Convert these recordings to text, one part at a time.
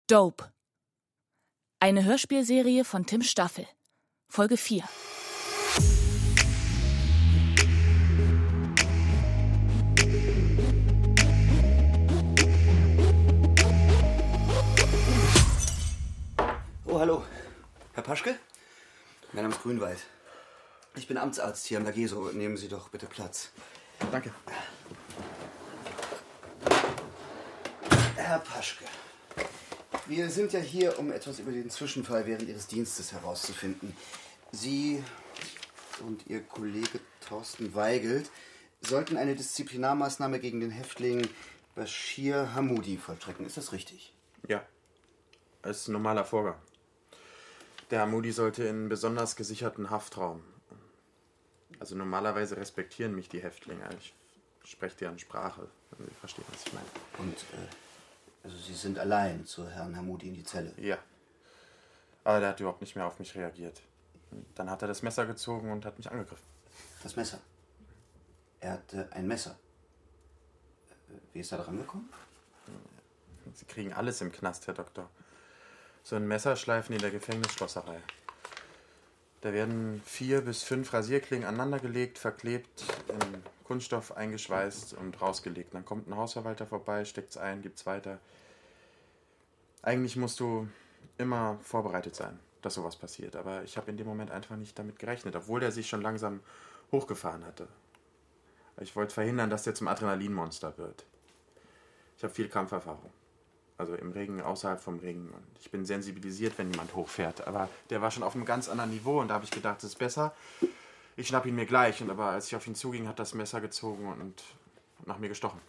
Dope. Eine Hörspielserie von Tim Staffel. Folge 4. Oh, hallo. Herr Paschke? Mein Name ist Grünwald. Ich bin Amtsarzt hier am Lageso. Nehmen Sie doch bitte Platz. Danke. Herr Paschke, wir sind ja hier, um etwas über den Zwischenfall während Ihres Dienstes herauszufinden. Sie und Ihr Kollege Thorsten Weigelt sollten eine Disziplinarmaßnahme gegen den Häftling Bashir Hammoudi vollstrecken. Ist das richtig? Ja, das ist ein normaler Vorgang. Der Hammoudi sollte in einen besonders gesicherten Haftraum. Also normalerweise respektieren mich die Häftlinge. Ich spreche deren Sprache, wenn Sie verstehen, was ich meine. Und, also Sie sind allein zu Herrn Hammoudi in die Zelle? Ja. Aber der hat überhaupt nicht mehr auf mich reagiert. Dann hat er das Messer gezogen und hat mich angegriffen. Das Messer? Er hatte ein Messer. Wie ist er dran gekommen? Sie kriegen alles im Knast, Herr Doktor. So ein Messer schleifen in der Gefängnisschlosserei. Da werden 4 bis 5 Rasierklingen aneinandergelegt, verklebt, in Kunststoff eingeschweißt und rausgelegt. Dann kommt ein Hausverwalter vorbei, steckt's ein, gibt's weiter. Eigentlich musst du immer vorbereitet sein, dass sowas passiert. Aber ich habe in dem Moment einfach nicht damit gerechnet, obwohl der sich schon langsam hochgefahren hatte. Ich wollte verhindern, dass der zum Adrenalinmonster wird. Ich habe viel Kampferfahrung. Also im Ring, außerhalb vom Ring. Und ich bin sensibilisiert, wenn jemand hochfährt. Aber der war schon auf einem ganz anderen Niveau und da habe ich gedacht, das ist besser. Ich schnapp ihn mir gleich. Und aber als ich auf ihn zuging, hat das Messer gezogen und nach mir gestochen.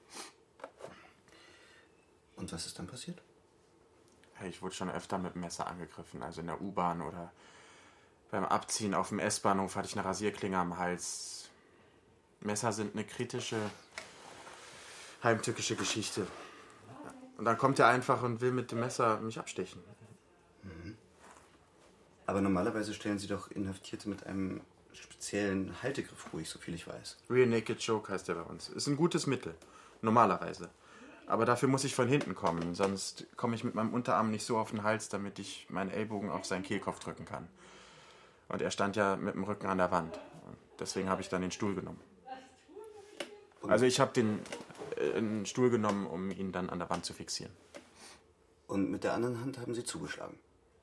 Und was ist dann passiert? Ich wurde schon öfter mit dem Messer angegriffen. Also in der U-Bahn oder beim Abziehen auf dem S-Bahnhof hatte ich eine Rasierklinge am Hals. Messer sind eine kritische, heimtückische Geschichte. Und dann kommt er einfach und will mit dem Messer mich abstechen. Mhm. Aber normalerweise stellen Sie doch Inhaftierte mit einem speziellen Haltegriff ruhig, so viel ich weiß. Rear Naked Choke heißt der bei uns. Ist ein gutes Mittel. Normalerweise. Aber dafür muss ich von hinten kommen. Sonst komme ich mit meinem Unterarm nicht so auf den Hals, damit ich meinen Ellbogen auf seinen Kehlkopf drücken kann. Und er stand ja mit dem Rücken an der Wand. Deswegen habe ich dann den Stuhl genommen. Also ich habe einen Stuhl genommen, um ihn dann an der Wand zu fixieren. Und mit der anderen Hand haben Sie zugeschlagen?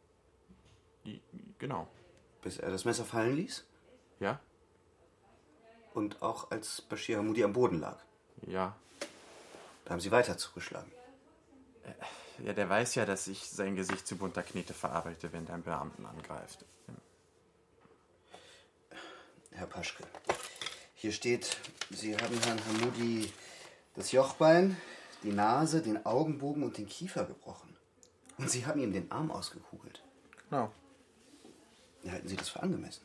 Genau. Bis er das Messer fallen ließ? Ja? Und auch als Bashir Hammoudi am Boden lag? Ja. Da haben Sie weiter zugeschlagen? Ja, der weiß ja, dass ich sein Gesicht zu bunter Knete verarbeite, wenn der einen Beamten angreift. Herr Paschke, hier steht, Sie haben Herrn Hammoudi das Jochbein, die Nase, den Augenbogen und den Kiefer gebrochen. Und Sie haben ihm den Arm ausgekugelt. Genau. Halten Sie das für angemessen?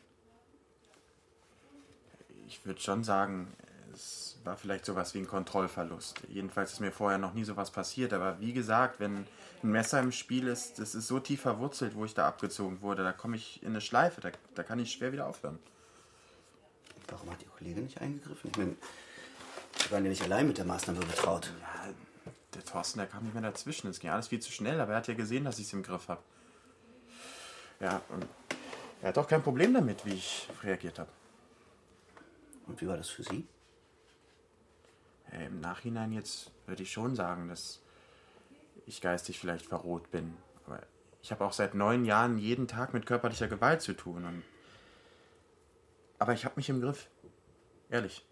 Ich würde schon sagen, es war vielleicht sowas wie ein Kontrollverlust. Jedenfalls ist mir vorher noch nie sowas passiert. Aber wie gesagt, wenn ein Messer im Spiel ist, das ist so tief verwurzelt, wo ich da abgezogen wurde, da komme ich in eine Schleife, da kann ich schwer wieder aufhören. Warum hat Ihr Kollege nicht eingegriffen? Ich meine, Sie waren ja nicht allein mit der Maßnahme betraut. Ja, der Thorsten, der kam nicht mehr dazwischen. Es ging alles viel zu schnell, aber er hat ja gesehen, dass ich es im Griff habe. Ja, und er hat auch kein Problem damit, wie ich reagiert habe. Und wie war das für Sie? Ja, im Nachhinein jetzt würde ich schon sagen, dass ich geistig vielleicht verroht bin. Aber ich habe auch seit 9 Jahren jeden Tag mit körperlicher Gewalt zu tun. Aber ich habe mich im Griff. Ehrlich.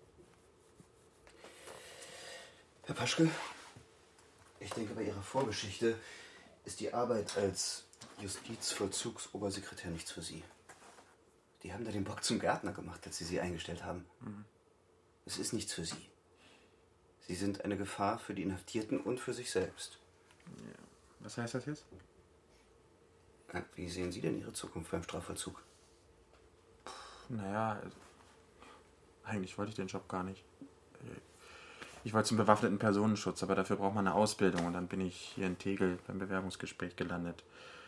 Herr Paschke, ich denke, bei Ihrer Vorgeschichte ist die Arbeit als Justizvollzugsobersekretär nichts für Sie. Die haben da den Bock zum Gärtner gemacht, als Sie eingestellt haben. Mhm. Es ist nichts für Sie. Sie sind eine Gefahr für die Inhaftierten und für sich selbst. Ja. Was heißt das jetzt? Wie sehen Sie denn Ihre Zukunft beim Strafvollzug? Naja, eigentlich wollte ich den Job gar nicht. Ich wollte zum bewaffneten Personenschutz, aber dafür braucht man eine Ausbildung. Und dann bin ich hier in Tegel beim Bewerbungsgespräch gelandet.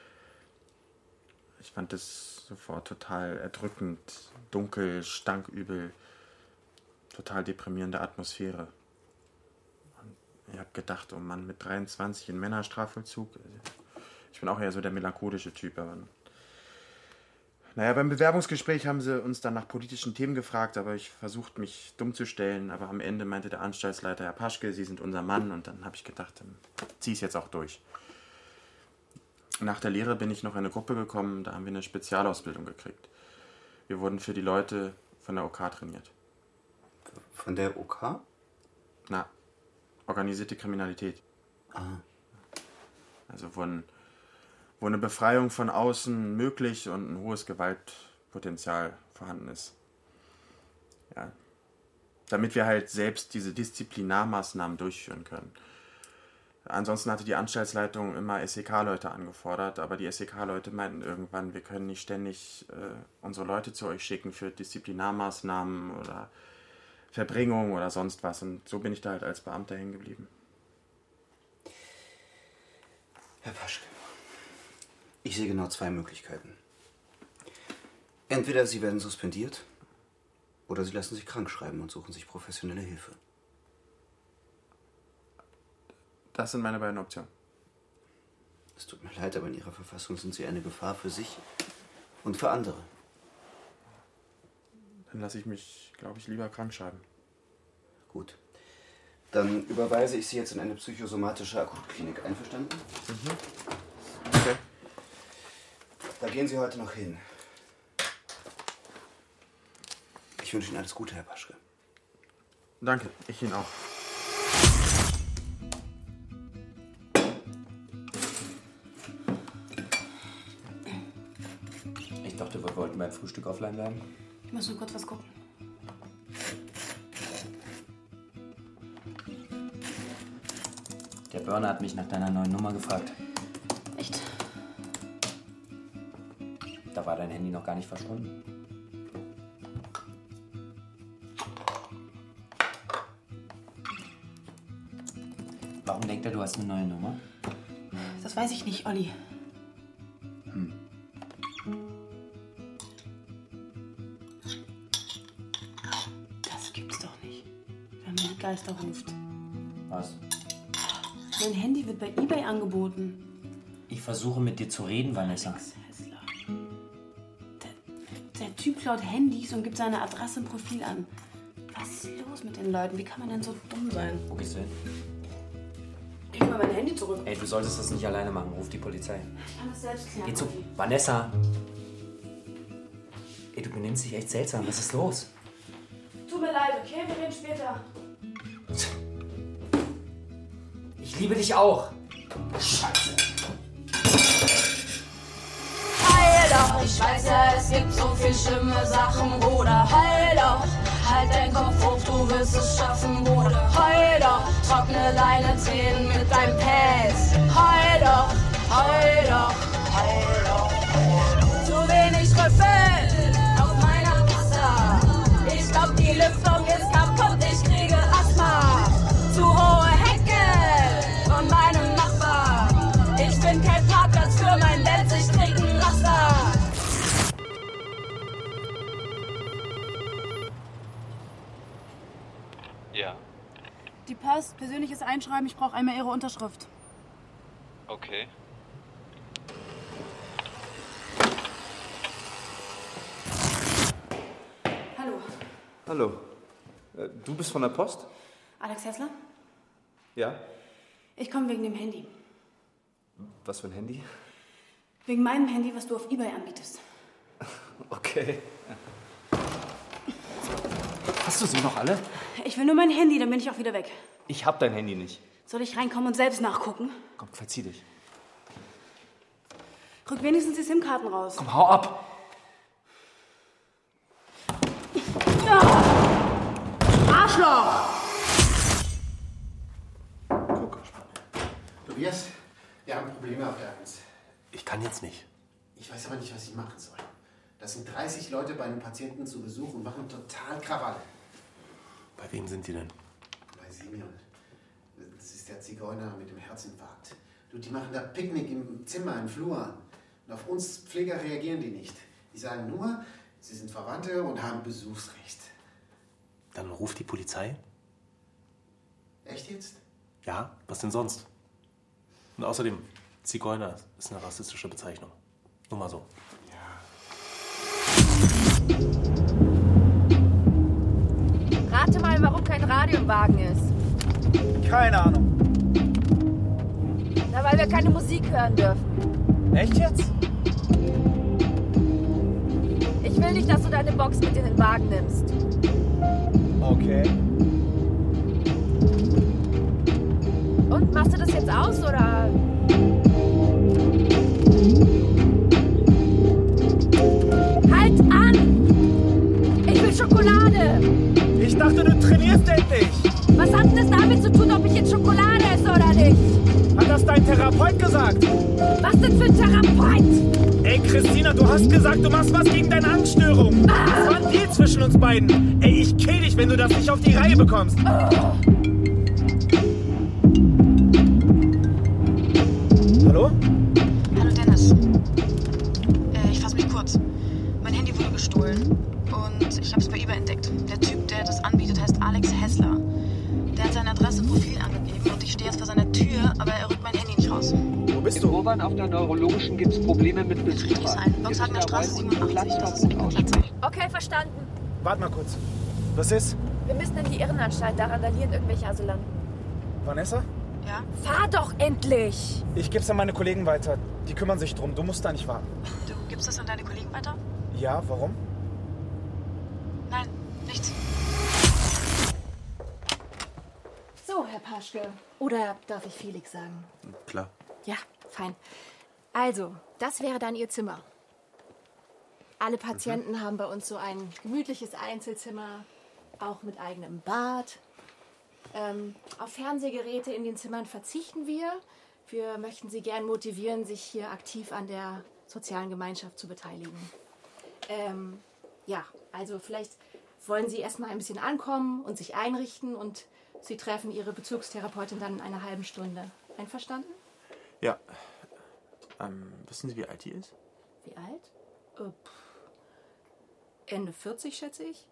Ich fand das sofort total erdrückend, dunkel, stankübel, total deprimierende Atmosphäre. Und ich habe gedacht, oh Mann, mit 23 in Männerstrafvollzug, Ich bin auch eher so der melancholische Typ. Aber naja, beim Bewerbungsgespräch haben sie uns dann nach politischen Themen gefragt, aber ich versucht, mich dumm zu stellen. Aber am Ende meinte der Anstaltsleiter, Herr Paschke, Sie sind unser Mann. Und dann habe ich gedacht, dann zieh es jetzt auch durch. Nach der Lehre bin ich noch in eine Gruppe gekommen, da haben wir eine Spezialausbildung gekriegt. Wir wurden für die Leute von der OK trainiert. Von der OK? Na, organisierte Kriminalität. Ah. Also wo eine Befreiung von außen möglich und ein hohes Gewaltpotenzial vorhanden ist. Ja. Damit wir halt selbst diese Disziplinarmaßnahmen durchführen können. Ansonsten hatte die Anstaltsleitung immer SEK-Leute angefordert, aber die SEK-Leute meinten irgendwann, wir können nicht ständig unsere Leute zu euch schicken für Disziplinarmaßnahmen oder Verbringung oder sonst was. Und so bin ich da halt als Beamter hängen geblieben. Herr Paschke, ich sehe genau 2 Möglichkeiten. Entweder Sie werden suspendiert oder Sie lassen sich krank schreiben und suchen sich professionelle Hilfe. Das sind meine beiden Optionen. Es tut mir leid, aber in Ihrer Verfassung sind Sie eine Gefahr für sich und für andere. Dann lasse ich mich, glaube ich, lieber krank schreiben. Gut. Dann überweise ich Sie jetzt in eine psychosomatische Akutklinik. Einverstanden? Okay. Da gehen Sie heute noch hin. Ich wünsche Ihnen alles Gute, Herr Paschke. Danke, ich Ihnen auch. Ich dachte, wir wollten beim Frühstück offline bleiben. Ich muss nur kurz was gucken. Der Burner hat mich nach deiner neuen Nummer gefragt. Echt? Da war dein Handy noch gar nicht verschwunden. Warum denkt er, du hast eine neue Nummer? Das weiß ich nicht, Olli. Das gibt's doch nicht. Wenn man die Geister ruft. Was? Mein Handy wird bei eBay angeboten. Ich versuche mit dir zu reden, Vanessa. Hässler. Der Typ klaut Handys und gibt seine Adresse im Profil an. Was ist los mit den Leuten? Wie kann man denn so dumm sein? Wo gehst du hin? Gib mal mein Handy zurück. Ey, du solltest das nicht alleine machen. Ruf die Polizei. Ich kann das selbst klären. Geh zu Olli. Vanessa. Ey, du benimmst dich echt seltsam. Was ist los? Tut mir leid, okay? Wir reden später. Ich liebe dich auch. Scheiße. Heul doch, ich weiß ja, es gibt so viel schlimme Sachen, Bruder. Heul doch, halt dein Kopf hoch, du wirst es schaffen, Bruder. Heul doch, trockne deine Tränen mit deinem Pads. Heul doch, heul doch, heul doch. Zu wenig Trüffel auf meiner Pasta. Ich glaub, die Lüftung ist kaputt, ich kriege Asthma. Zu hohe Hecke von meinem Nachbar. Ich bin kein Parkplatz für mein Benz, ich krieg einen Raster. Ja, Die Post, persönliches Einschreiben, ich brauche einmal Ihre Unterschrift. okay. Hallo, Hallo. Du bist von der Post? Alex Hässler? Ja. Ich komme wegen dem Handy. Was für ein Handy? Wegen meinem Handy, was du auf eBay anbietest. Okay. Hast du sie noch alle? Ich will nur mein Handy, dann bin ich auch wieder weg. Ich hab dein Handy nicht. Soll ich reinkommen und selbst nachgucken? Komm, verzieh dich. Rück wenigstens die SIM-Karten raus. Komm, hau ab. Arschloch! Tobias, wir haben Probleme auf der 1. Ich kann jetzt nicht. Ich weiß aber nicht, was ich machen soll. Das sind 30 Leute bei einem Patienten zu Besuch und machen total Krawalle. Bei wem sind die denn? Bei Simeon. Das ist der Zigeuner mit dem Herzinfarkt. Du, die machen da Picknick im Zimmer, im Flur. Und auf uns Pfleger reagieren die nicht. Die sagen nur, sie sind Verwandte und haben Besuchsrecht. Dann ruft die Polizei. Echt jetzt? Ja, was denn sonst? Und außerdem, Zigeuner ist eine rassistische Bezeichnung. Nur mal so. Rate mal, warum kein Radio im Wagen ist. Keine Ahnung. Na, weil wir keine Musik hören dürfen. Echt jetzt? Ich will nicht, dass du deine Box mit in den Wagen nimmst. Okay. Und machst du das jetzt aus, oder? Halt an! Ich will Schokolade! Ich dachte, du trainierst endlich! Was hat denn das damit zu tun, ob ich jetzt Schokolade esse oder nicht? Hat das dein Therapeut gesagt? Was denn für ein Therapeut? Ey, Christina, du hast gesagt, du machst was gegen deine Angststörung. Das war ein Deal zwischen uns beiden. Ey, ich kill dich, wenn du das nicht auf die Reihe bekommst. Oh. Hallo? Hallo Dennis. Ich fasse mich kurz. Mein Handy wurde gestohlen und ich habe es bei eBay entdeckt. Der Typ, der das anbietet, heißt Alex Hessler. Der hat seine Adresse im Profil angegeben und ich stehe jetzt vor seiner Tür, aber er rückt mein Handy nicht raus. Wo bist du? In Urban auf der Neurologischen gibt es Probleme mit Besuchern. Boxhagener Straße 87, das ist Eckenplatz. Okay, verstanden. Warte mal kurz. Was ist? Wir müssen in die Irrenanstalt, da randalieren irgendwelche Asylanten. Vanessa? Ja? Fahr doch endlich! Ich geb's an meine Kollegen weiter. Die kümmern sich drum. Du musst da nicht warten. Du gibst das an deine Kollegen weiter? Ja, warum? Nein, nichts. So, Herr Paschke. Oder darf ich Felix sagen? Klar. Ja, fein. Also, das wäre dann Ihr Zimmer. Alle Patienten haben bei uns so ein gemütliches Einzelzimmer, auch mit eigenem Bad. Auf Fernsehgeräte in den Zimmern verzichten wir. Wir möchten Sie gern motivieren, sich hier aktiv an der sozialen Gemeinschaft zu beteiligen. Ja, also vielleicht wollen Sie erstmal ein bisschen ankommen und sich einrichten und Sie treffen Ihre Bezugstherapeutin dann in einer halben Stunde. Einverstanden? Ja. Wissen Sie, wie alt die ist? Wie alt? Ende 40, schätze ich.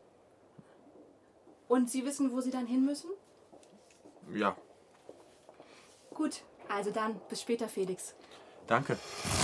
Und Sie wissen, wo Sie dann hin müssen? Ja. Gut, also dann bis später, Felix. Danke.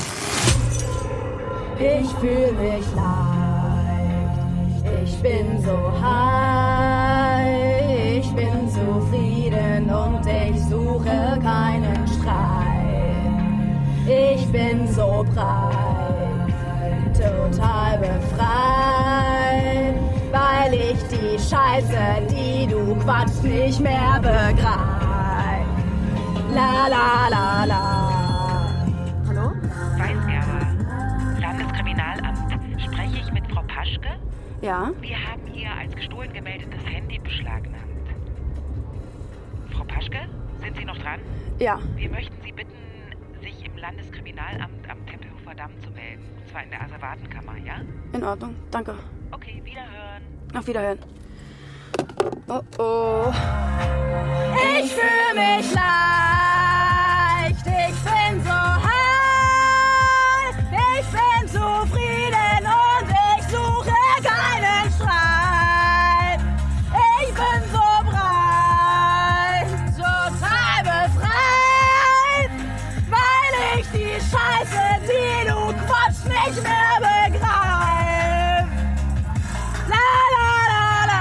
Ich fühle mich leicht, ich bin so high, ich bin zufrieden und ich suche keinen Streit. Ich bin so breit, total befreit, weil ich die Scheiße, die du quatschst, nicht mehr begreif. La la la la. Hallo? Weißgerber, Landeskriminalamt. Spreche ich mit Frau Paschke? Ja? Wir haben Ihr als gestohlen gemeldetes Handy beschlagnahmt. Frau Paschke, sind Sie noch dran? Ja. Wir möchten Sie bitten, sich im Landeskriminalamt am Tempelhofer Damm zu melden. Und zwar in der Asservatenkammer, ja? In Ordnung, danke. Okay, wiederhören. Auf Wiederhören. Oh oh. Ich fühle mich leicht, ich bin so high, ich bin zufrieden und ich suche keinen Streit. Ich bin so breit, total befreit, weil ich die Scheiße, die du quatschst, nicht mehr begreif. La la la la.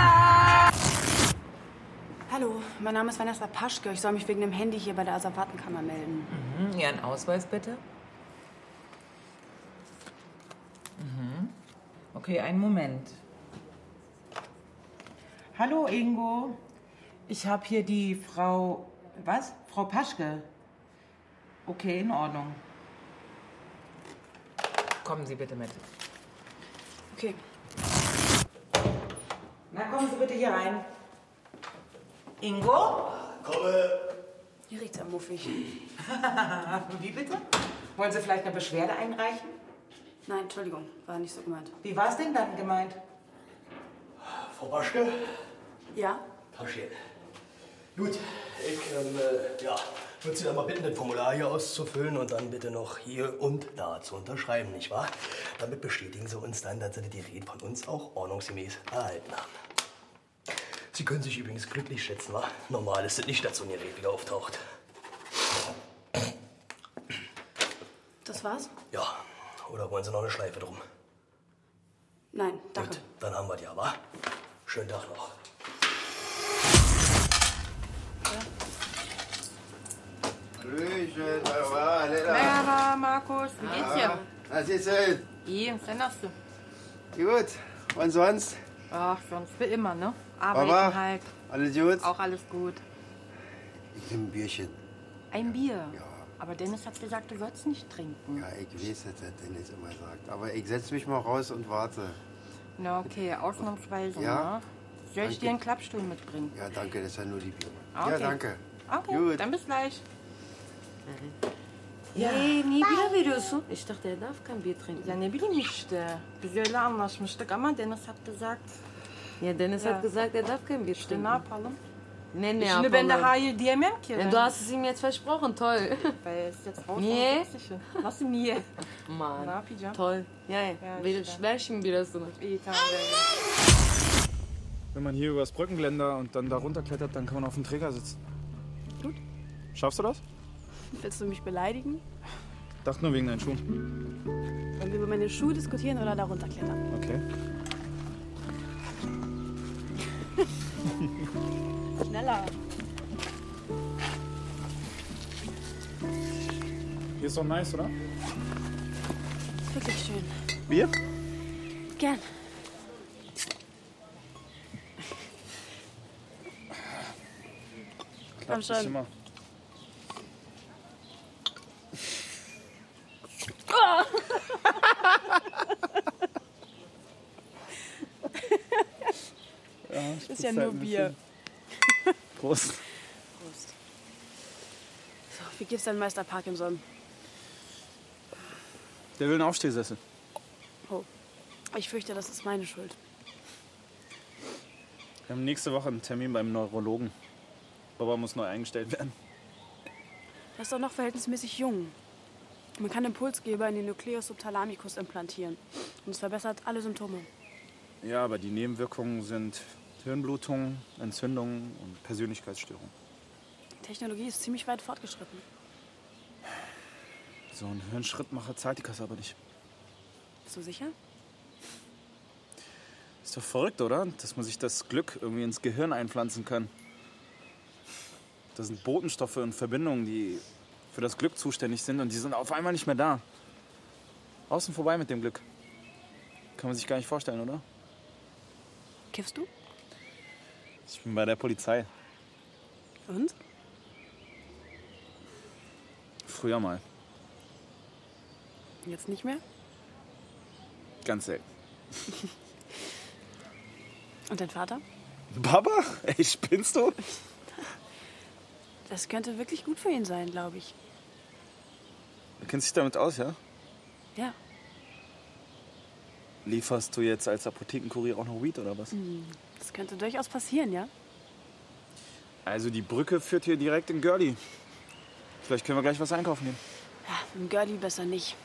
Hallo, mein Name ist Vanessa Paschke. Ich soll mich wegen dem Handy hier bei der Asservatenkammer melden. Ihren Ausweis bitte. Okay, einen Moment. Hallo Ingo. Ich habe hier die Frau... Was? Frau Paschke. Okay, in Ordnung. Kommen Sie bitte mit. Okay. Na, kommen Sie bitte hier rein. Ingo? Komme. Hier riecht's am muffig. Wie bitte? Wollen Sie vielleicht eine Beschwerde einreichen? Nein, Entschuldigung, war nicht so gemeint. Wie war es denn dann gemeint? Frau Paschke? Ja? Paschke. Gut, ich würde Sie dann mal bitten, das Formular hier auszufüllen und dann bitte noch hier und da zu unterschreiben, nicht wahr? Damit bestätigen Sie uns dann, dass Sie die Rede von uns auch ordnungsgemäß erhalten haben. Sie können sich übrigens glücklich schätzen, wa? Normal ist es nicht, dass so eine Rede wieder auftaucht. Das war's? Ja. Oder wollen Sie noch eine Schleife drum? Nein, danke. Gut, dann haben wir es ja, wa? Schönen Tag noch. Grüße, Lella. Merhaba, Markus. Wie geht's dir? Was ist denn? Wie, was änderst du? Gut. Und sonst? Ach, sonst wie immer, ne? Arbeiten Papa, halt. alles gut? Auch alles gut. Ich nehme ein Bierchen. Ein Bier? Ja. Aber Dennis hat gesagt, du sollst nicht trinken. Ja, ich weiß, dass der Dennis immer sagt. Aber ich setze mich mal raus und warte. Na okay, ausnahmsweise, Ja? ne? Soll ich dir einen Klappstuhl mitbringen? Ja, danke, das ist ja nur die Bier. Okay. Ja, danke. Okay, Gut. dann bis gleich. Ya ne bira veriyorsun? Ich dachte, er darf kein Bier trinken. Ya ne bileyim işte. Biz öyle anlaşmıştık ama Dennis hat gesagt... Ya Dennis hat gesagt, er darf kein Bier İşte trinken. ne yapalım? Ne Şimdi yapalım? ben de hayır diyemem ki. Ja, du hast es ihm jetzt versprochen, toll. Weil es jetzt raus Niye? Nasıl niye? Mann. Ne yapacağım? Toll. Ja, ver şimdi birasını. İyi tamam. Wenn man hier übers Brückengeländer und dann da runterklettert, dann kann man auf dem Träger sitzen. Gut. Schaffst du das? Willst du mich beleidigen? Dachte nur wegen deinen Schuhen. Wollen wir über meine Schuhe diskutieren oder da runterklettern? Okay. Schneller. Hier ist doch nice, oder? Wirklich schön. Bier? Gern. Komm Klappt das schon. immer. Oh. Ja, Ist ja nur Bier. Prost. Prost. So, wie geht's deinem Meister Parkinson? Der will einen Aufstehsessel. Oh, ich fürchte, das ist meine Schuld. Wir haben nächste Woche einen Termin beim Neurologen. Baba muss neu eingestellt werden. Er ist doch noch verhältnismäßig jung. Man kann Impulsgeber in den Nucleus subthalamicus implantieren. Und es verbessert alle Symptome. Ja, aber die Nebenwirkungen sind Hirnblutung, Entzündungen und Persönlichkeitsstörungen. Die Technologie ist ziemlich weit fortgeschritten. So ein Hirnschrittmacher zahlt die Kasse aber nicht. Bist du sicher? Ist doch verrückt, oder? Dass man sich das Glück irgendwie ins Gehirn einpflanzen kann. Das sind Botenstoffe und Verbindungen, die für das Glück zuständig sind und die sind auf einmal nicht mehr da. Außen vorbei mit dem Glück. Kann man sich gar nicht vorstellen, oder? Kiffst du? Ich bin bei der Polizei. Und? Früher mal. Jetzt nicht mehr? Ganz selten. Und dein Vater? Papa? Ey, spinnst du? Das könnte wirklich gut für ihn sein, glaube ich. Du kennst dich damit aus, ja? Ja. Lieferst du jetzt als Apothekenkurier auch noch Weed oder was? Das könnte durchaus passieren, ja? Also die Brücke führt hier direkt in Görli. Vielleicht können wir gleich was einkaufen gehen. Ja, im Girlie besser nicht.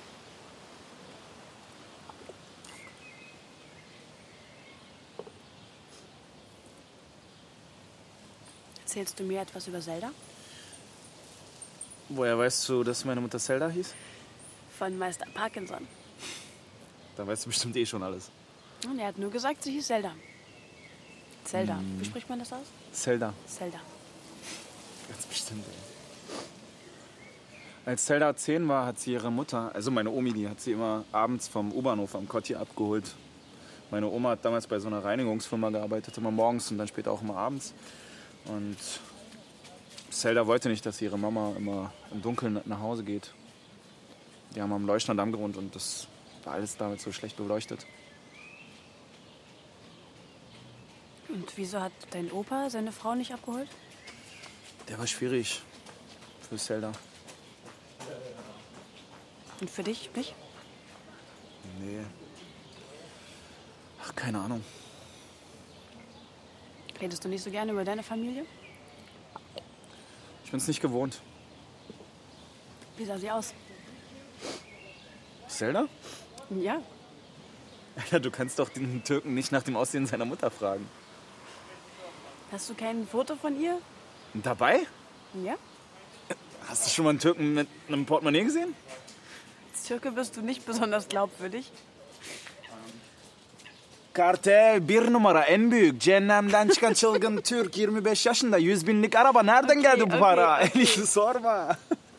Erzählst du mir etwas über Zelda? Woher weißt du, dass meine Mutter Zelda hieß? Von Meister Parkinson. Da weißt du bestimmt eh schon alles. Und er hat nur gesagt, sie hieß Zelda. Zelda. Wie spricht man das aus? Zelda. Zelda. Ganz bestimmt, ey. Als Zelda 10 war, hat sie ihre Mutter, also meine Omi, die hat sie immer abends vom U-Bahnhof am Kotti abgeholt. Meine Oma hat damals bei so einer Reinigungsfirma gearbeitet, immer morgens und dann später auch immer abends. Und Zelda wollte nicht, dass ihre Mama immer im Dunkeln nach Hause geht. Die haben am Leuchtturm Damm gewohnt und das war alles damals so schlecht beleuchtet. Und wieso hat dein Opa seine Frau nicht abgeholt? Der war schwierig für Zelda. Und für dich nicht? Nee. Ach, keine Ahnung. Redest du nicht so gerne über deine Familie? Ich bin's nicht gewohnt. Wie sah sie aus? Zelda? Ja. Ja, du kannst doch den Türken nicht nach dem Aussehen seiner Mutter fragen. Hast du kein Foto von ihr? Und dabei? Ja. Hast du schon mal einen Türken mit einem Portemonnaie gesehen? Als Türke bist du nicht besonders glaubwürdig. Kartel bir numara en büyük cehennemden çıkan çılgın Türk 25 yaşında 100 binlik araba nereden geldi bu para? Ehrlich, sorma.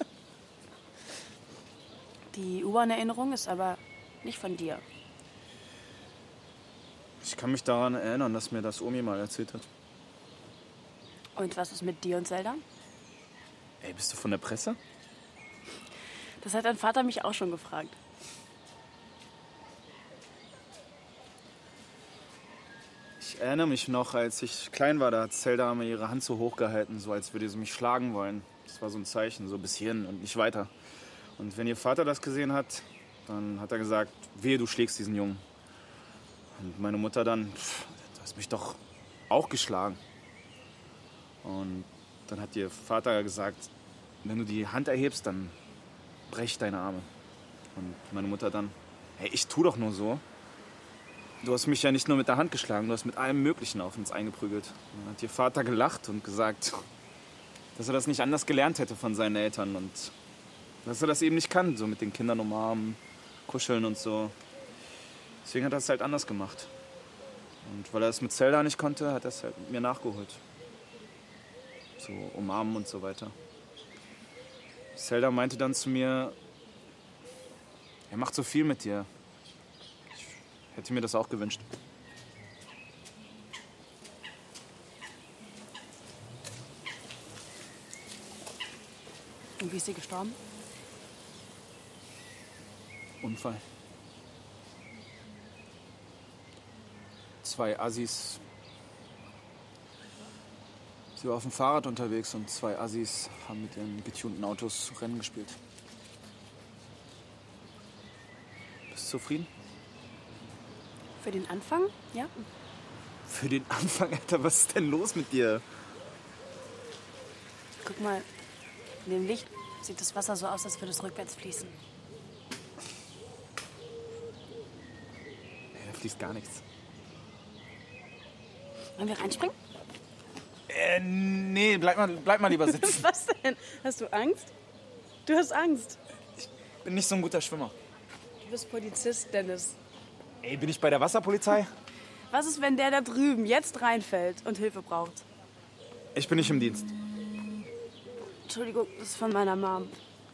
Die U-Bahn-Erinnerung ist aber nicht von dir. Ich kann mich daran erinnern, dass mir das Omi mal erzählt hat. Und was ist mit dir und Zelda? Ey, bist du von der Presse? Das hat dein Vater mich auch schon gefragt. Ich erinnere mich noch, als ich klein war, da hat Zelda mir ihre Hand so hoch gehalten, so als würde sie mich schlagen wollen. Das war so ein Zeichen, so bis hierhin und nicht weiter. Und wenn ihr Vater das gesehen hat, dann hat er gesagt, wehe, du schlägst diesen Jungen. Und meine Mutter dann, du hast mich doch auch geschlagen. Und dann hat ihr Vater gesagt, wenn du die Hand erhebst, dann brech deine Arme. Und meine Mutter dann, hey, ich tu doch nur so. Du hast mich ja nicht nur mit der Hand geschlagen, du hast mit allem Möglichen auf uns eingeprügelt. Und dann hat ihr Vater gelacht und gesagt, dass er das nicht anders gelernt hätte von seinen Eltern und dass er das eben nicht kann, so mit den Kindern umarmen, kuscheln und so. Deswegen hat er es halt anders gemacht. Und weil er es mit Zelda nicht konnte, hat er es halt mit mir nachgeholt. So umarmen und so weiter. Zelda meinte dann zu mir, er macht so viel mit dir. Ich hätte mir das auch gewünscht. Und wie ist sie gestorben? Unfall. 2 Assis. Sie war auf dem Fahrrad unterwegs und 2 Assis haben mit ihren getunten Autos Rennen gespielt. Bist du zufrieden? Für den Anfang, ja. Für den Anfang, Alter, was ist denn los mit dir? Guck mal, in dem Licht sieht das Wasser so aus, als würde es rückwärts fließen. Nee, da fließt gar nichts. Wollen wir reinspringen? Nee, bleib mal lieber sitzen. Was denn? Hast du Angst? Du hast Angst. Ich bin nicht so ein guter Schwimmer. Du bist Polizist, Dennis. Ey, bin ich bei der Wasserpolizei? Was ist, wenn der da drüben jetzt reinfällt und Hilfe braucht? Ich bin nicht im Dienst. Entschuldigung, das ist von meiner Mom.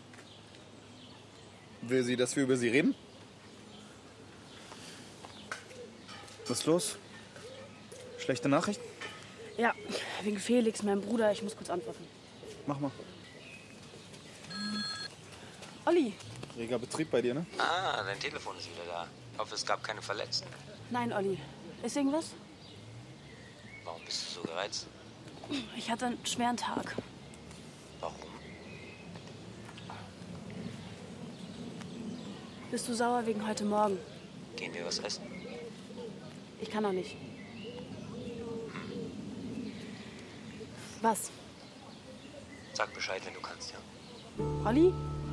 Will sie, dass wir über sie reden? Was ist los? Schlechte Nachricht? Ja, wegen Felix, meinem Bruder. Ich muss kurz antworten. Mach mal. Olli. Reger Betrieb bei dir, ne? Ah, dein Telefon ist wieder da. Ich hoffe, es gab keine Verletzten. Nein, Olli. Ist irgendwas? Warum bist du so gereizt? Ich hatte einen schweren Tag. Warum? Bist du sauer wegen heute Morgen? Gehen wir was essen? Ich kann auch nicht. Was? Sag Bescheid, wenn du kannst, ja. Olli?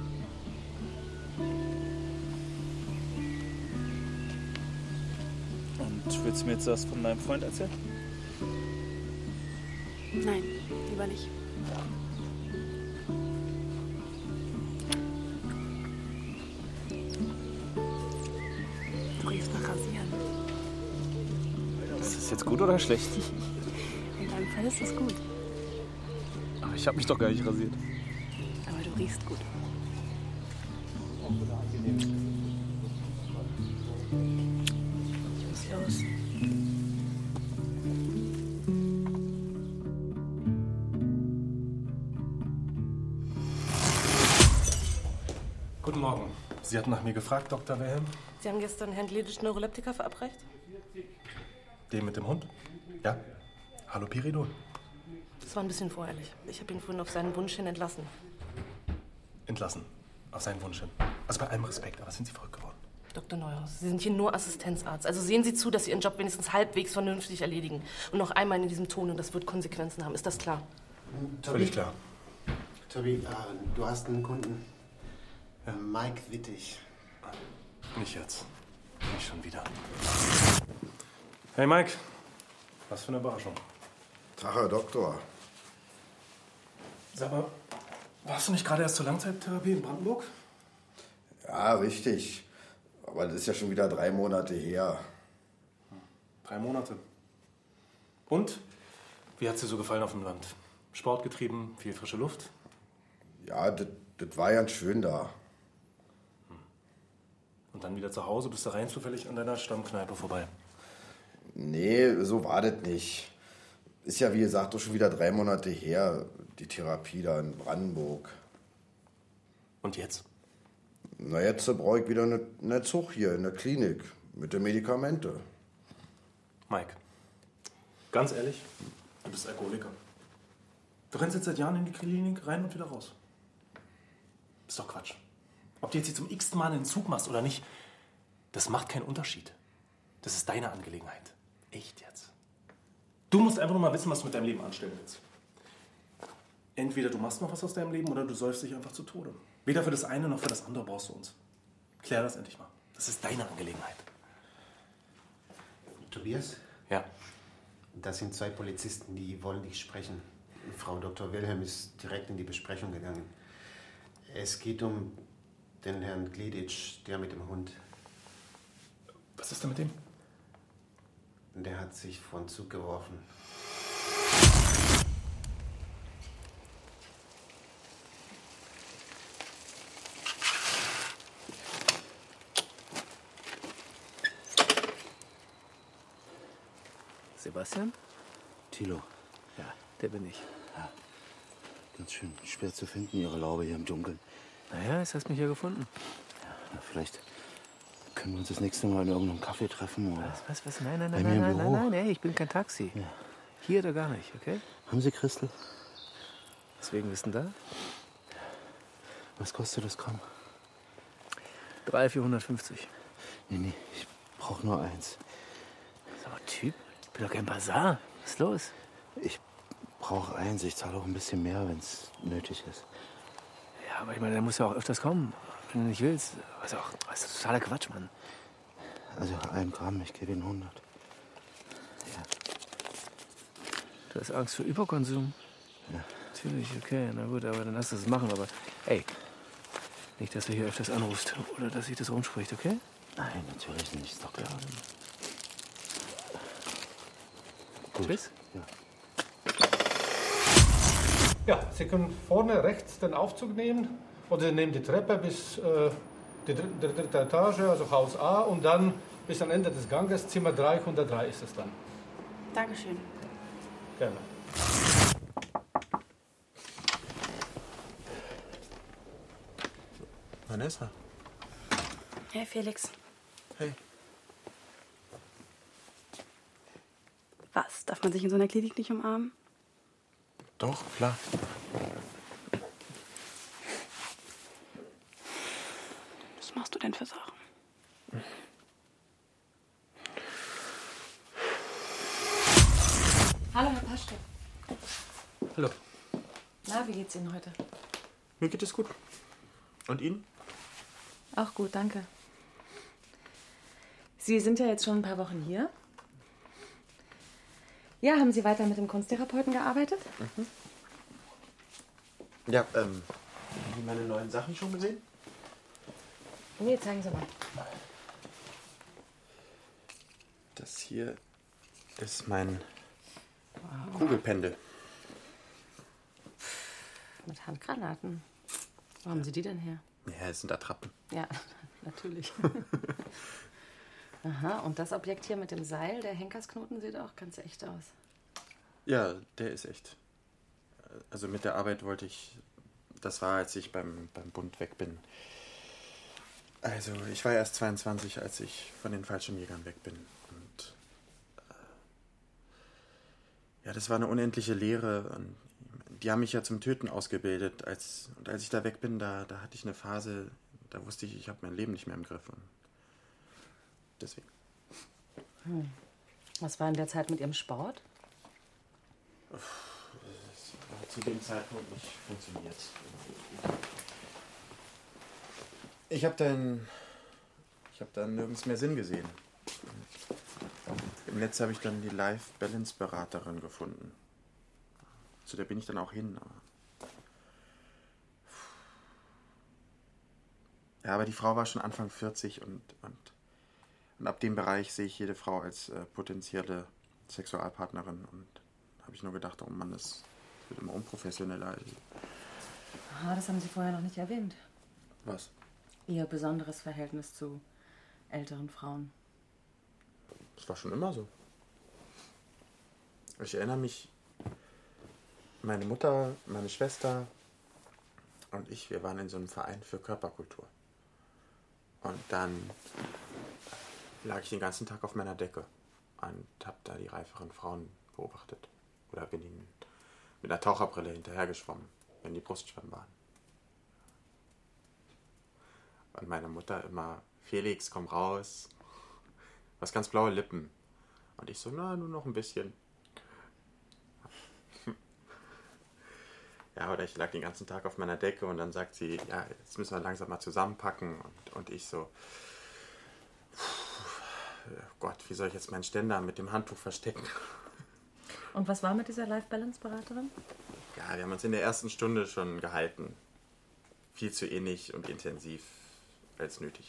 Und willst du mir jetzt was von deinem Freund erzählen? Nein, lieber nicht. Du riechst nach Rasieren. Ist das jetzt gut oder schlecht? In deinem Fall ist das gut. Aber ich habe mich doch gar nicht rasiert. Aber du riechst gut. Ich muss los. Guten Morgen. Sie hatten nach mir gefragt, Dr. Wilhelm? Sie haben gestern Herrn Gliedisch Neuroleptika verabreicht? Den mit dem Hund? Ja. Haloperidol. Das war ein bisschen voreilig. Ich habe ihn vorhin auf seinen Wunsch hin entlassen. Entlassen. Auf seinen Wunsch hin. Also bei allem Respekt, aber sind Sie verrückt geworden? Dr. Neuhaus, Sie sind hier nur Assistenzarzt. Also sehen Sie zu, dass Sie Ihren Job wenigstens halbwegs vernünftig erledigen. Und noch einmal in diesem Ton, und das wird Konsequenzen haben. Ist das klar? Völlig klar. Tobi, du hast einen Kunden. Ja. Mike Wittig. Nicht jetzt. Nicht schon wieder. Hey Mike, was für eine Überraschung. Tag, Herr Doktor. Sag mal, warst du nicht gerade erst zur Langzeittherapie in Brandenburg? Ja, Ja, richtig. Aber das ist ja schon wieder 3 Monate her. 3 Monate. Und? Wie hat's dir so gefallen auf dem Land? Sport getrieben, viel frische Luft? Ja, das war ganz schön da. Und dann wieder zu Hause, bist du rein zufällig an deiner Stammkneipe vorbei? Nee, so war das nicht. Ist ja, wie gesagt, doch schon wieder 3 Monate her, die Therapie da in Brandenburg. Und jetzt? Na, jetzt brauche ich wieder einen Zug hier in der Klinik mit den Medikamente. Mike, ganz ehrlich, du bist Alkoholiker. Du rennst jetzt seit Jahren in die Klinik rein und wieder raus. Ist doch Quatsch. Ob du jetzt hier zum x-ten Mal einen Zug machst oder nicht, das macht keinen Unterschied. Das ist deine Angelegenheit. Echt jetzt. Du musst einfach nur mal wissen, was du mit deinem Leben anstellen willst. Entweder du machst noch was aus deinem Leben oder du säufst dich einfach zu Tode. Weder für das eine noch für das andere brauchst du uns. Klär das endlich mal. Das ist deine Angelegenheit. Tobias? Ja. Das sind 2 Polizisten, die wollen dich sprechen. Frau Dr. Wilhelm ist direkt in die Besprechung gegangen. Es geht um den Herrn Gleditsch, der mit dem Hund. Was ist denn mit dem? Der hat sich von Zug geworfen. Sebastian? Thilo. Ja, der bin ich. Ja. Ganz schön schwer zu finden, Ihre Laube hier im Dunkeln. Naja, jetzt hast du mich hier gefunden. Ja, vielleicht können wir uns das nächste Mal in irgendeinem Café treffen. Oder Was? Nein, bei mir im Büro. nein, ey, ich bin kein Taxi. Ja. Hier oder gar nicht, okay? Haben Sie Christel? Deswegen bist du da? Was kostet das Gramm? 3,450. Nee, ich brauche nur 1. So, Typ, ich bin doch kein Bazar. Was ist los? Ich brauche 1. Ich zahle auch ein bisschen mehr, wenn es nötig ist. Ja, aber ich meine, der muss ja auch öfters kommen. Wenn du nicht willst. Also auch, das ist totaler Quatsch, Mann. Also 1 Gramm, ich gebe Ihnen 100. Ja. Du hast Angst vor Überkonsum? Ja. Natürlich, okay, na gut, aber dann lass das machen. Aber ey, nicht, dass du hier öfters anrufst oder dass sich das rumspricht, okay? Nein, natürlich nicht, ist doch klar. Gut. Tschüss. Ja. Ja, Sie können vorne rechts den Aufzug nehmen oder Sie nehmen die Treppe bis die dritte Etage, also Haus A, und dann bis am Ende des Ganges, Zimmer 303 ist es dann. Dankeschön. Gerne. Vanessa. Hey, Felix. Hey. Was? Darf man sich in so einer Klinik nicht umarmen? Doch, klar. Was machst du denn für Sachen? Hallo, Herr Paschke. Hallo. Na, wie geht's Ihnen heute? Mir geht es gut. Und Ihnen? Auch gut, danke. Sie sind ja jetzt schon ein paar Wochen hier. Ja, haben Sie weiter mit dem Kunsttherapeuten gearbeitet? Mhm. Ja, haben Sie meine neuen Sachen schon gesehen? Nee, zeigen Sie mal. Das hier ist mein Kugelpendel. Mit Handgranaten. Wo haben Sie die denn her? Ja, es sind Attrappen. Ja, natürlich. Aha, und das Objekt hier mit dem Seil, der Henkersknoten, sieht auch ganz echt aus. Ja, der ist echt. Also mit der Arbeit wollte ich... Das war, als ich beim Bund weg bin. Also ich war erst 22, als ich von den Fallschirmjägern weg bin. Und ja, das war eine unendliche Lehre. Und die haben mich ja zum Töten ausgebildet. Und als ich da weg bin, da hatte ich eine Phase, da wusste ich habe mein Leben nicht mehr im Griff. Und deswegen. Was war in der Zeit mit Ihrem Sport? Das hat zu dem Zeitpunkt nicht funktioniert. Ich habe dann nirgends mehr Sinn gesehen. Im Netz habe ich dann die Life-Balance-Beraterin gefunden. Zu der bin ich dann auch hin. Aber Ja, aber die Frau war schon Anfang 40 und ab dem Bereich sehe ich jede Frau als potenzielle Sexualpartnerin. Und habe ich nur gedacht, oh Mann, das wird immer unprofessioneller. Aha, das haben Sie vorher noch nicht erwähnt. Was? Ihr besonderes Verhältnis zu älteren Frauen. Das war schon immer so. Ich erinnere mich, meine Mutter, meine Schwester und ich, wir waren in so einem Verein für Körperkultur. Und dann lag ich den ganzen Tag auf meiner Decke und habe da die reiferen Frauen beobachtet. Oder bin ihnen mit einer Taucherbrille hinterhergeschwommen, wenn die Brustschwimmen waren. Und meine Mutter immer, Felix, komm raus. Du hast ganz blaue Lippen. Und ich so, na, nur noch ein bisschen. Ja, oder ich lag den ganzen Tag auf meiner Decke und dann sagt sie, ja, jetzt müssen wir langsam mal zusammenpacken. Und ich so, Gott, wie soll ich jetzt meinen Ständer mit dem Handtuch verstecken? Und was war mit dieser Life-Balance-Beraterin? Ja, wir haben uns in der ersten Stunde schon gehalten. Viel zu innig und intensiv als nötig.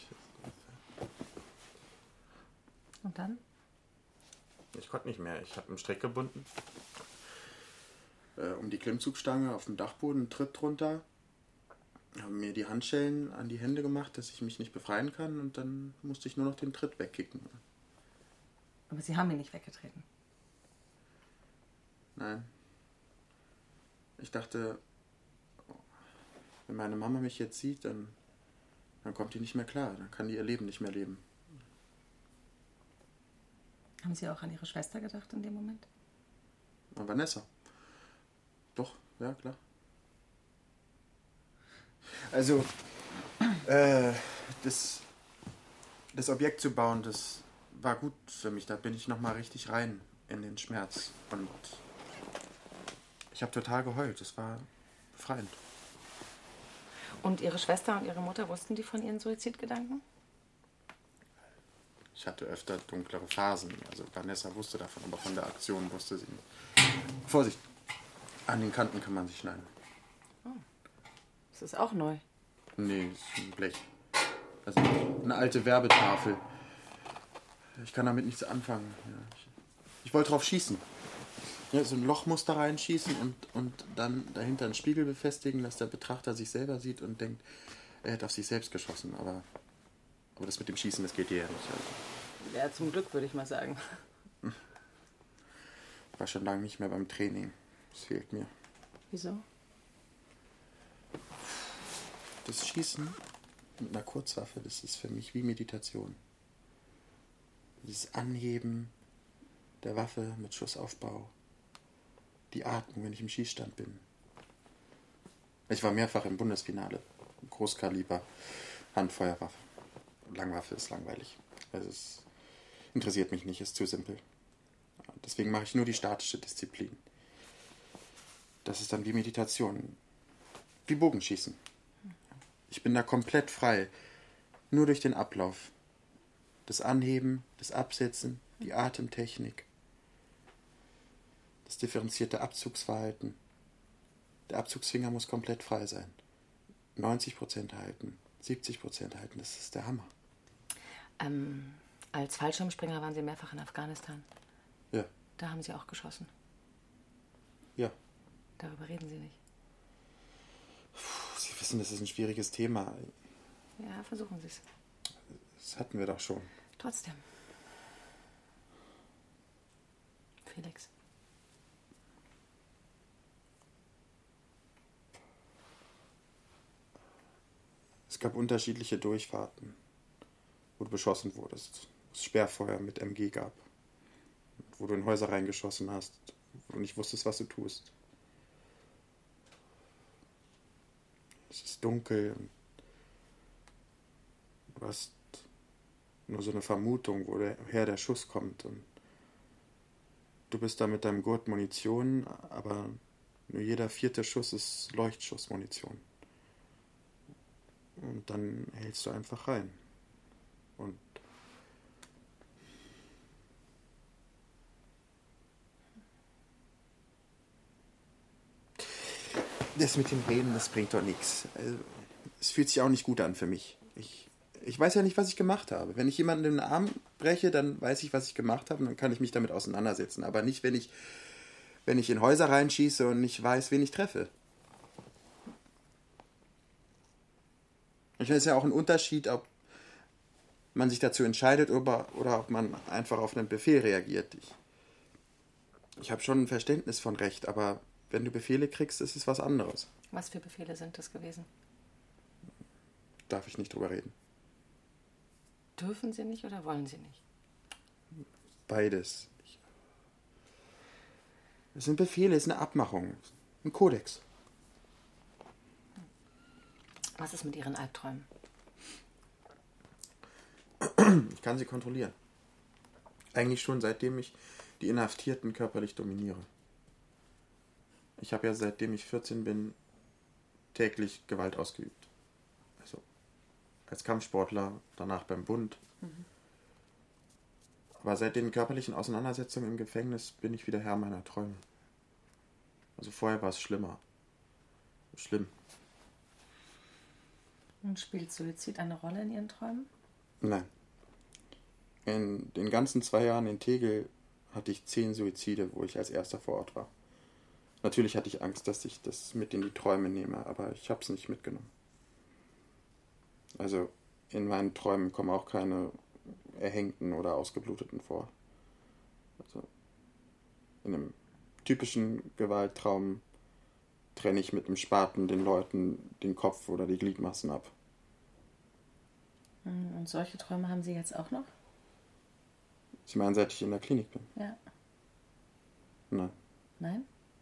Und dann? Ich konnte nicht mehr. Ich habe einen Strick gebunden. Um die Klimmzugstange auf dem Dachboden, einen Tritt drunter. Habe mir die Handschellen an die Hände gemacht, dass ich mich nicht befreien kann. Und dann musste ich nur noch den Tritt wegkicken. Aber Sie haben ihn nicht weggetreten. Nein. Ich dachte, wenn meine Mama mich jetzt sieht, dann kommt die nicht mehr klar. Dann kann die ihr Leben nicht mehr leben. Haben Sie auch an Ihre Schwester gedacht in dem Moment? An Vanessa. Doch, ja, klar. Also, das Objekt zu bauen, das war gut für mich. Da bin ich nochmal richtig rein in den Schmerz. Und ich habe total geheult. Das war befreiend. Und Ihre Schwester und Ihre Mutter, wussten die von Ihren Suizidgedanken? Ich hatte öfter dunklere Phasen. Also Vanessa wusste davon, aber von der Aktion wusste sie nicht. Vorsicht! An den Kanten kann man sich schneiden. Oh. Das ist auch neu. Nee, das ist ein Blech. Also eine alte Werbetafel. Ich kann damit nichts anfangen. Ja, ich wollte drauf schießen. Ja, so ein Loch muss da reinschießen und dann dahinter einen Spiegel befestigen, dass der Betrachter sich selber sieht und denkt, er hätte auf sich selbst geschossen. Aber das mit dem Schießen, das geht dir ja nicht. Also. Ja, zum Glück, würde ich mal sagen. Ich war schon lange nicht mehr beim Training. Das fehlt mir. Wieso? Das Schießen mit einer Kurzwaffe, das ist für mich wie Meditation. Dieses Anheben der Waffe mit Schussaufbau. Die Atmung, wenn ich im Schießstand bin. Ich war mehrfach im Bundesfinale. Großkaliber, Handfeuerwaffe. Langwaffe ist langweilig. Also es interessiert mich nicht, ist zu simpel. Deswegen mache ich nur die statische Disziplin. Das ist dann wie Meditation. Wie Bogenschießen. Ich bin da komplett frei. Nur durch den Ablauf. Das Anheben, das Absetzen, die Atemtechnik. Das differenzierte Abzugsverhalten. Der Abzugsfinger muss komplett frei sein. 90% halten, 70% halten, das ist der Hammer. Als Fallschirmspringer waren Sie mehrfach in Afghanistan. Ja. Da haben Sie auch geschossen. Ja. Darüber reden Sie nicht. Sie wissen, das ist ein schwieriges Thema. Ja, versuchen Sie es. Das hatten wir doch schon. Trotzdem. Felix. Es gab unterschiedliche Durchfahrten, wo du beschossen wurdest, wo es Sperrfeuer mit MG gab, wo du in Häuser reingeschossen hast, wo du nicht wusstest, was du tust. Es ist dunkel und du hast nur so eine Vermutung, woher der Schuss kommt. Und du bist da mit deinem Gurt Munition, aber nur jeder 4. Schuss ist Leuchtschussmunition. Und dann hältst du einfach rein. Und das mit dem Reden, das bringt doch nichts. Also, es fühlt sich auch nicht gut an für mich. Ich weiß ja nicht, was ich gemacht habe. Wenn ich jemanden den Arm breche, dann weiß ich, was ich gemacht habe und dann kann ich mich damit auseinandersetzen. Aber nicht, wenn ich in Häuser reinschieße und nicht weiß, wen ich treffe. Ich meine, es ist ja auch ein Unterschied, ob man sich dazu entscheidet oder ob man einfach auf einen Befehl reagiert. Ich habe schon ein Verständnis von Recht, aber wenn du Befehle kriegst, ist es was anderes. Was für Befehle sind das gewesen? Darf ich nicht drüber reden. Dürfen Sie nicht oder wollen Sie nicht? Beides. Es sind Befehle, es ist eine Abmachung, ein Kodex. Was ist mit Ihren Albträumen? Ich kann sie kontrollieren. Eigentlich schon seitdem ich die Inhaftierten körperlich dominiere. Ich habe ja seitdem ich 14 bin täglich Gewalt ausgeübt. Also als Kampfsportler, danach beim Bund. Aber seit den körperlichen Auseinandersetzungen im Gefängnis bin ich wieder Herr meiner Träume. Also vorher war es schlimmer. Schlimm. Und spielt Suizid eine Rolle in Ihren Träumen? Nein. In den ganzen 2 Jahren in Tegel hatte ich 10 Suizide, wo ich als erster vor Ort war. Natürlich hatte ich Angst, dass ich das mit in die Träume nehme, aber ich habe es nicht mitgenommen. Also in meinen Träumen kommen auch keine Erhängten oder Ausgebluteten vor. Also in einem typischen Gewalttraum trenne ich mit dem Spaten den Leuten den Kopf oder die Gliedmaßen ab. Und solche Träume haben Sie jetzt auch noch? Sie meinen, seit ich in der Klinik bin? Ja. Nein. Nein?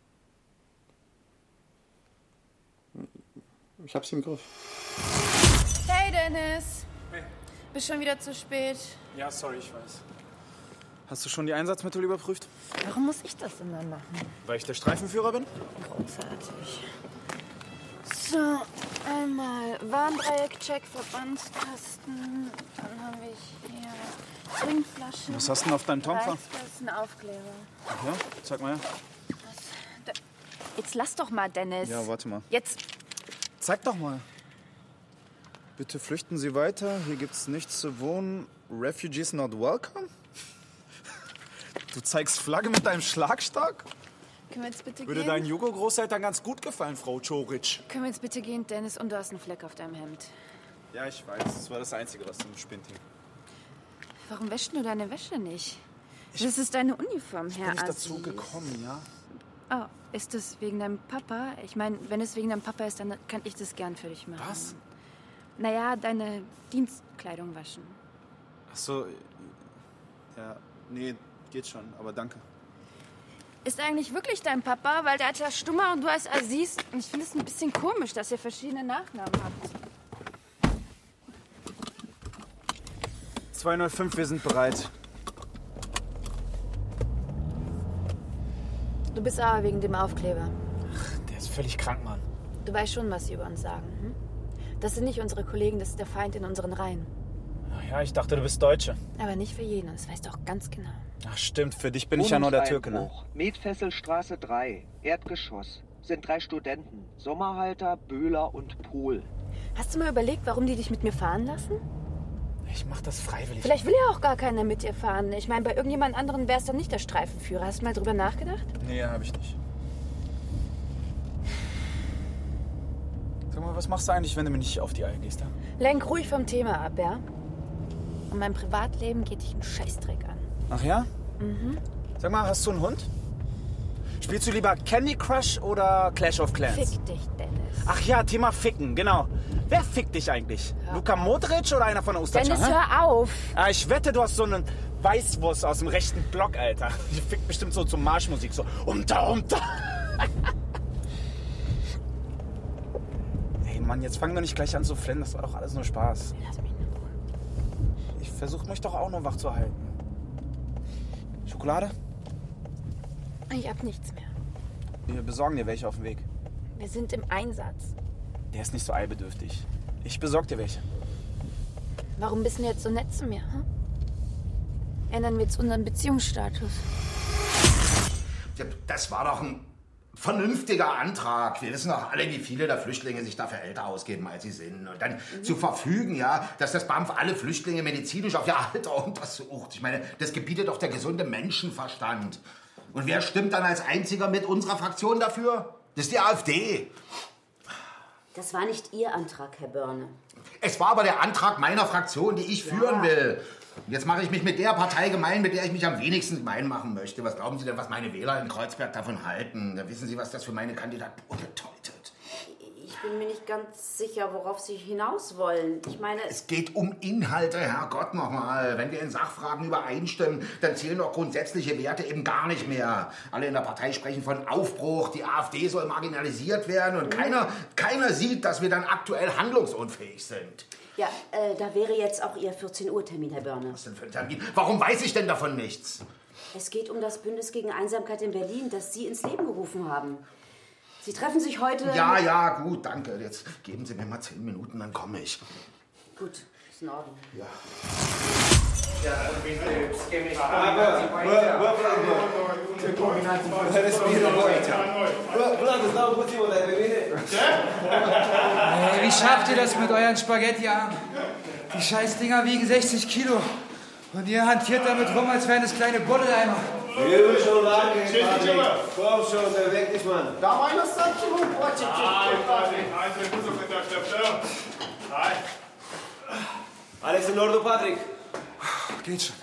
Ich hab's im Griff. Hey Dennis! Hey. Bist schon wieder zu spät. Ja, sorry, ich weiß. Hast du schon die Einsatzmittel überprüft? Warum muss ich das immer machen? Weil ich der Streifenführer bin? Großartig. So, einmal Warndreieck-Check, Verbandskasten. Dann habe ich hier Trinkflaschen. Was hast du denn auf deinem Topfer? Reißfressen, Aufkleber. Ja, zeig mal her. Jetzt lass doch mal, Dennis. Ja, warte mal. Jetzt. Zeig doch mal. Bitte flüchten Sie weiter. Hier gibt's nichts zu wohnen. Refugees not welcome? Du zeigst Flagge mit deinem Schlagstock? Können wir jetzt bitte Würde gehen? deinen Jugo-Großeltern ganz gut gefallen, Frau Czoric. Können wir jetzt bitte gehen, Dennis? Und du hast einen Fleck auf deinem Hemd. Ja, ich weiß. Das war das Einzige, was du im Spind hing. Warum wäschst du deine Wäsche nicht? Das ist deine Uniform, Ich Herr bin nicht Assis. dazu gekommen, ja? Oh, ist das wegen deinem Papa? Ich meine, wenn es wegen deinem Papa ist, dann kann ich das gern für dich machen. Was? Naja, deine Dienstkleidung waschen. Ach so. Ja, nee, geht schon, aber danke. Ist eigentlich wirklich dein Papa? Weil der hat ja Stummer und du heißt Aziz. Und ich finde es ein bisschen komisch, dass ihr verschiedene Nachnamen habt. 205, wir sind bereit. Du bist aber wegen dem Aufkleber. Der ist völlig krank, Mann. Du weißt schon, was sie über uns sagen, hm? Das sind nicht unsere Kollegen, das ist der Feind in unseren Reihen. Ach ja, ich dachte, du bist Deutsche. Aber nicht für jeden, das weißt du auch ganz genau. Ach stimmt, für dich bin ich ja nur der Türke, ne? Metfesselstraße 3, Erdgeschoss. Sind 3 Studenten. Sommerhalter, Böhler und Pohl. Hast du mal überlegt, warum die dich mit mir fahren lassen? Ich mach das freiwillig. Vielleicht will ja auch gar keiner mit dir fahren. Ich meine, bei irgendjemand anderen wär's dann nicht der Streifenführer. Hast du mal drüber nachgedacht? Nee, hab ich nicht. Sag mal, was machst du eigentlich, wenn du mir nicht auf die Eier gehst, ja? Lenk ruhig vom Thema ab, ja? Und mein Privatleben geht dich einen Scheißdreck an. Ach ja? Mhm. Sag mal, hast du einen Hund? Spielst du lieber Candy Crush oder Clash of Clans? Fick dich, Dennis. Ach ja, Thema Ficken, genau. Wer fickt dich eigentlich? Luka Modric oder einer von der Ustacha? Dennis, hör auf! Ah, ich wette, du hast so einen Weißwurst aus dem rechten Block, Alter. Die fickt bestimmt so zur Marschmusik, so unter. Ey, Mann, jetzt fang doch nicht gleich an zu flennen. Das war doch alles nur Spaß. Lass mich in Ruhe. Ich versuche mich doch auch nur wach zu halten. Schokolade? Ich hab nichts mehr. Wir besorgen dir welche auf dem Weg. Wir sind im Einsatz. Der ist nicht so eilbedürftig. Ich besorg dir welche. Warum bist du jetzt so nett zu mir? Hm? Ändern wir jetzt unseren Beziehungsstatus? Ja, das war doch ein vernünftiger Antrag. Wir wissen doch alle, wie viele der Flüchtlinge sich dafür älter ausgeben, als sie sind. Und dann zu verfügen, ja, dass das BAMF alle Flüchtlinge medizinisch auf ihr Alter untersucht. Ich meine, das gebietet doch der gesunde Menschenverstand. Und wer stimmt dann als einziger mit unserer Fraktion dafür? Das ist die AfD. Das war nicht Ihr Antrag, Herr Börne. Es war aber der Antrag meiner Fraktion, die ich führen will. Und jetzt mache ich mich mit der Partei gemein, mit der ich mich am wenigsten gemein machen möchte. Was glauben Sie denn, was meine Wähler in Kreuzberg davon halten? Da wissen Sie, was das für meine Kandidatur bedeutet. Ich bin mir nicht ganz sicher, worauf Sie hinaus wollen. Ich meine... Es geht um Inhalte, Herrgott nochmal. Wenn wir in Sachfragen übereinstimmen, dann zählen doch grundsätzliche Werte eben gar nicht mehr. Alle in der Partei sprechen von Aufbruch, die AfD soll marginalisiert werden und keiner sieht, dass wir dann aktuell handlungsunfähig sind. Ja, da wäre jetzt auch Ihr 14-Uhr-Termin, Herr Börne. Was denn für ein Termin? Warum weiß ich denn davon nichts? Es geht um das Bündnis gegen Einsamkeit in Berlin, das Sie ins Leben gerufen haben. Sie treffen sich heute... Ja, gut, danke. Jetzt geben Sie mir mal 10 Minuten, dann komme ich. Gut, ist in Ordnung. Ja. Wie schafft ihr das mit euren Spaghetti-Armen? Die Scheißdinger wiegen 60 Kilo. Und ihr hantiert damit rum, als wären es kleine Buddeleimer. Wir will schon lang gehen, Patrick. Komm schon, beweg dich, Mann. Da war das Alles in Ordnung, Patrick? Geht schon.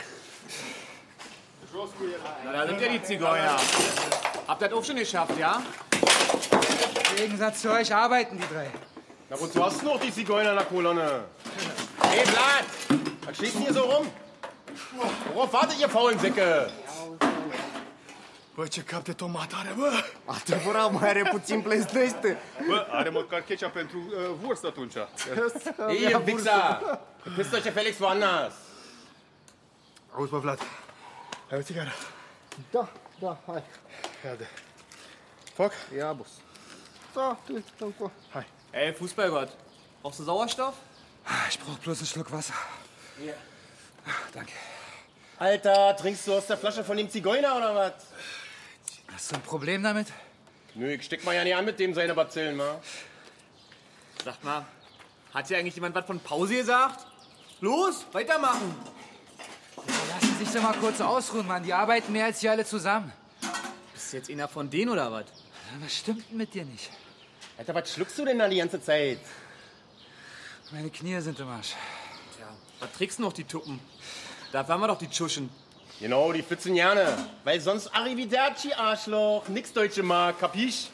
Na, da sind ja die Zigeuner. Habt ihr das auch schon geschafft, ja? Im Gegensatz zu euch arbeiten die drei. Na, wozu hast du noch die Zigeuner in der Kolonne? Hey, Blatt! Was stehst du hier so rum? Worauf wartet ihr faulen Säcke? Bă, ce cap de tomat are, bă! Adevărat, mai are puțin plesnește. Bă, are măcar ketchup pentru wurst atunci. Hey, ihr Wichser! Verpisst euch gefälligst woanders. Auzi, bă, Vlad, ai o țigară? Da, hai. Ia-de. Foc? Ja, Bus. So, du, danke. Hi. Ey, Fußballgott. Brauchst du Sauerstoff? Ich brauch bloß einen Schluck Wasser. Hier. Danke. Alter, trinkst du aus der Flasche von dem Zigeuner oder was? Hast du ein Problem damit? Nö, ich steck mal ja nicht an mit dem seine Bazillen, wa? Sag mal, hat hier eigentlich jemand was von Pause gesagt? Los, weitermachen! Lassen sich doch mal kurz ausruhen, Mann. Die arbeiten mehr als ihr alle zusammen. Bist du jetzt einer von denen oder was? Was stimmt denn mit dir nicht? Alter, was schluckst du denn da die ganze Zeit? Meine Knie sind im Arsch. Tja, was trägst du noch die Tuppen? Da waren wir doch die Tschuschen. Genau, die pfützen gerne. Weil sonst Arrivederci, Arschloch. Nix deutsche Mark, kapisch?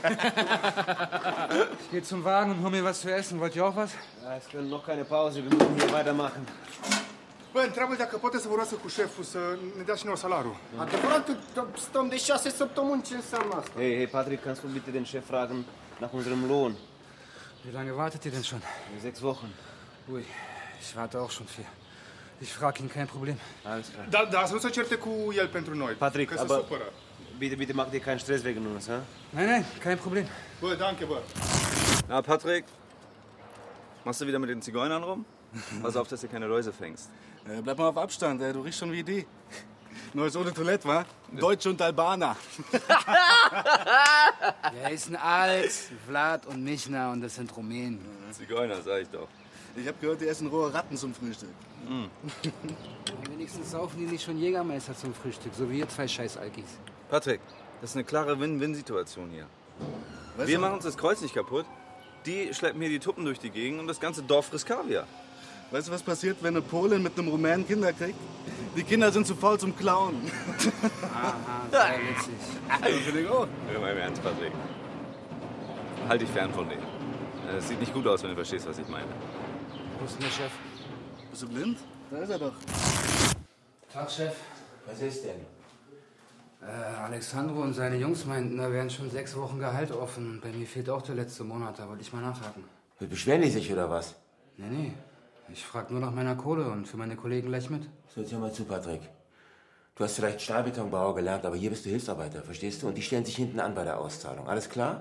Ich geh zum Wagen und hol mir was zu essen. Wollt ihr auch was? Ja, es können noch keine Pause. Wir müssen hier weitermachen. Bă, întreabă-l dacă poate să vorbească cu șeful să ne dea și nouă salariul. Adevărat, stăm de 6 săptămâni. Ce înseamnă asta? Hey, Patrick, kannst du bitte den Chef fragen nach unserem Lohn? Wie lange wartet ihr denn schon? 6 Wochen. Ui, ich warte auch schon viel. Ich frage ihn, kein Problem. Alles klar. Da, să nu se certe cu el pentru noi. Patrick, că se aber supără. bitte mach dir keinen Stress wegen uns, ha? Nein, kein Problem. Bă, danke, bă. Na, Patrick, machst du wieder mit den Zigeunern rum? Pass auf, dass du keine Läuse fängst. Bleib mal auf Abstand, du riechst schon wie die. Nur ist ohne Toilette, wa? Deutsche und Albaner. Wir heißen Alex, Vlad und Michna und das sind Rumänen. Zigeuner, sag ich doch. Ich hab gehört, die essen rohe Ratten zum Frühstück. Wenigstens saufen die nicht schon Jägermeister zum Frühstück, so wie ihr zwei Scheiß-Alkis. Patrick, das ist eine klare Win-Win-Situation hier. Wir machen uns das Kreuz nicht kaputt. Die schleppen hier die Tuppen durch die Gegend und das ganze Dorf frisst Kaviar. Weißt du, was passiert, wenn eine Polin mit einem Rumänen Kinder kriegt? Die Kinder sind zu faul zum Klauen. Aha, sehr witzig. Finde ich auch. Ja, mal im Ernst, Patrick. Halt dich fern von denen. Es sieht nicht gut aus, wenn du verstehst, was ich meine. Wo ist denn der Chef? Bist du blind? Da ist er doch. Tag, Chef. Was ist denn? Alexandro und seine Jungs meinten, da wären schon 6 Wochen Gehalt offen. Bei mir fehlt auch der letzte Monat, da wollte ich mal nachhaken. Beschweren die sich oder was? Nee. Ich frage nur nach meiner Kohle und für meine Kollegen gleich mit. So, jetzt hör mal zu, Patrick. Du hast vielleicht Stahlbetonbauer gelernt, aber hier bist du Hilfsarbeiter, verstehst du? Und die stellen sich hinten an bei der Auszahlung. Alles klar?